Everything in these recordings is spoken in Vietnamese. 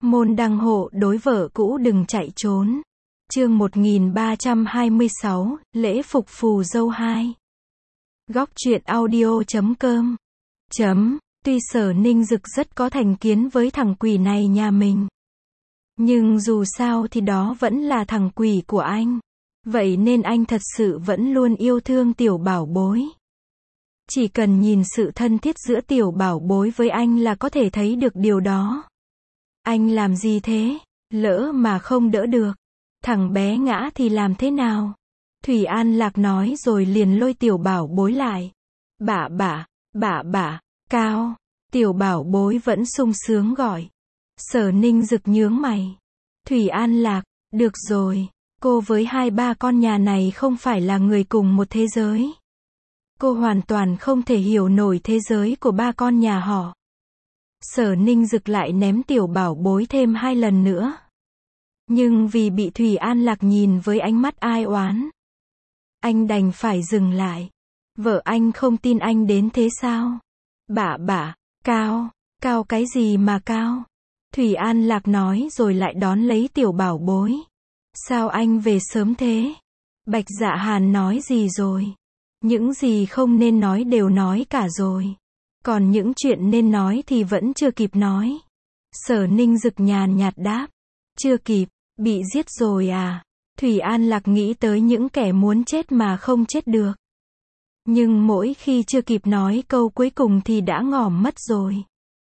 Môn đăng hộ đối vợ cũ đừng chạy trốn. Chương 1326, lễ phục phù dâu 2. Góc truyện audio.com. Tuy Sở Ninh Dực rất có thành kiến với thằng quỷ này nhà mình. Nhưng dù sao thì đó vẫn là thằng quỷ của anh. Vậy nên anh thật sự vẫn luôn yêu thương tiểu bảo bối. Chỉ cần nhìn sự thân thiết giữa tiểu bảo bối với anh là có thể thấy được điều đó. Anh làm gì thế? Lỡ mà không đỡ được. Thằng bé ngã thì làm thế nào? Thủy An Lạc nói rồi liền lôi tiểu bảo bối lại. Bả, Cao. Tiểu bảo bối vẫn sung sướng gọi. Sở Ninh Dực nhướng mày. Thủy An Lạc, được rồi. Cô với hai ba con nhà này không phải là người cùng một thế giới. Cô hoàn toàn không thể hiểu nổi thế giới của ba con nhà họ. Sở Ninh Dực lại ném tiểu bảo bối thêm 2 lần nữa. Nhưng vì bị Thủy An Lạc nhìn với ánh mắt ai oán, anh đành phải dừng lại. Vợ anh không tin anh đến thế sao? Cao cái gì mà cao? Thủy An Lạc nói rồi lại đón lấy tiểu bảo bối. Sao anh về sớm thế? Bạch Dạ Hàn nói gì rồi? Những gì không nên nói đều nói cả rồi. Còn những chuyện nên nói thì vẫn chưa kịp nói. Sở Ninh Dực nhàn nhạt đáp. Chưa kịp, bị giết rồi à? Thủy An Lạc nghĩ tới những kẻ muốn chết mà không chết được. Nhưng mỗi khi chưa kịp nói câu cuối cùng thì đã ngỏm mất rồi.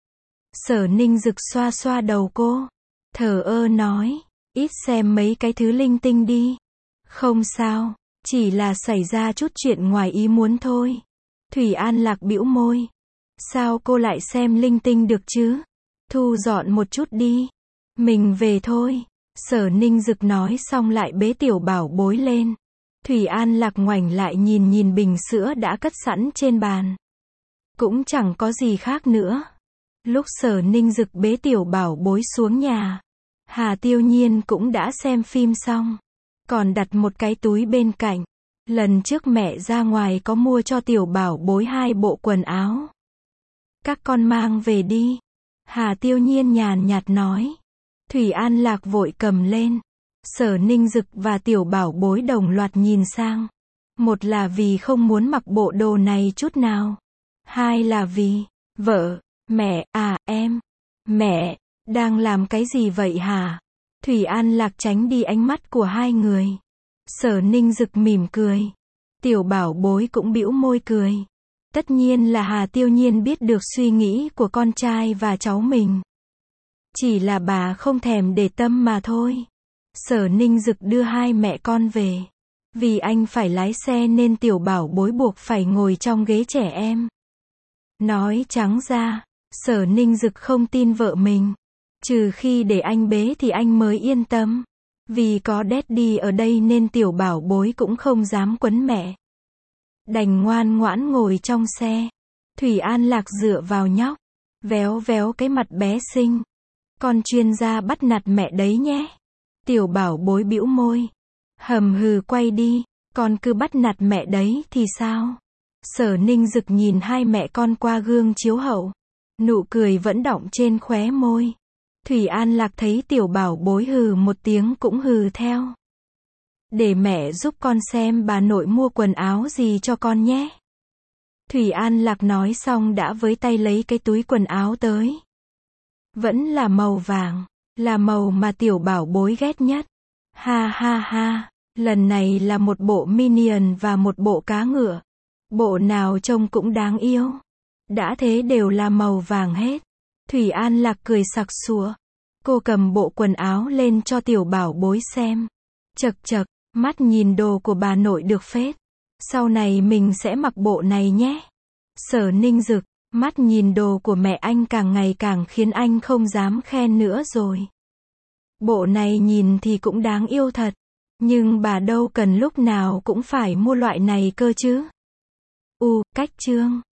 Sở Ninh Dực xoa xoa đầu cô. Thờ ơ nói. Ít xem mấy cái thứ linh tinh đi. Không sao, chỉ là xảy ra chút chuyện ngoài ý muốn thôi. Thủy An Lạc bĩu môi. Sao cô lại xem linh tinh được chứ? Thu dọn một chút đi. Mình về thôi. Sở Ninh Dực nói xong lại bế tiểu bảo bối lên. Thủy An Lạc ngoảnh lại nhìn bình sữa đã cất sẵn trên bàn. Cũng chẳng có gì khác nữa. Lúc Sở Ninh Dực bế tiểu bảo bối xuống nhà, Hà Tiêu Nhiên cũng đã xem phim xong. Còn đặt một cái túi bên cạnh. Lần trước mẹ ra ngoài có mua cho tiểu bảo bối 2 bộ quần áo. Các con mang về đi. Hà Tiêu Nhiên nhàn nhạt nói. Thủy An Lạc vội cầm lên. Sở Ninh Dực và tiểu bảo bối đồng loạt nhìn sang. Một là vì không muốn mặc bộ đồ này chút nào. Hai là vì, vợ, mẹ, em. Mẹ, đang làm cái gì vậy hả? Thủy An Lạc tránh đi ánh mắt của hai người. Sở Ninh Dực mỉm cười. Tiểu bảo bối cũng bĩu môi cười. Tất nhiên là Hà Tiêu Nhiên biết được suy nghĩ của con trai và cháu mình. Chỉ là bà không thèm để tâm mà thôi. Sở Ninh Dực đưa hai mẹ con về. Vì anh phải lái xe nên tiểu bảo bối buộc phải ngồi trong ghế trẻ em. Nói trắng ra, Sở Ninh Dực không tin vợ mình. Trừ khi để anh bế thì anh mới yên tâm. Vì có Daddy ở đây nên tiểu bảo bối cũng không dám quấn mẹ. Đành ngoan ngoãn ngồi trong xe. Thủy An Lạc dựa vào nhóc. Véo véo cái mặt bé xinh. Con chuyên gia bắt nạt mẹ đấy nhé. Tiểu bảo bối bĩu môi. Hầm hừ quay đi. Con cứ bắt nạt mẹ đấy thì sao? Sở Ninh Dực nhìn hai mẹ con qua gương chiếu hậu. Nụ cười vẫn đọng trên khóe môi. Thủy An Lạc thấy tiểu bảo bối hừ một tiếng cũng hừ theo. Để mẹ giúp con xem bà nội mua quần áo gì cho con nhé. Thủy An Lạc nói xong đã với tay lấy cái túi quần áo tới. Vẫn là màu vàng, là màu mà tiểu bảo bối ghét nhất. Ha, lần này là một bộ Minion và một bộ cá ngựa. Bộ nào trông cũng đáng yêu. Đã thế đều là màu vàng hết. Thủy An Lạc cười sặc sụa. Cô cầm bộ quần áo lên cho tiểu bảo bối xem. Chật, mắt nhìn đồ của bà nội được phết. Sau này mình sẽ mặc bộ này nhé. Sở Ninh Dực, mắt nhìn đồ của mẹ anh càng ngày càng khiến anh không dám khen nữa rồi. Bộ này nhìn thì cũng đáng yêu thật. Nhưng bà đâu cần lúc nào cũng phải mua loại này cơ chứ. Cách chương.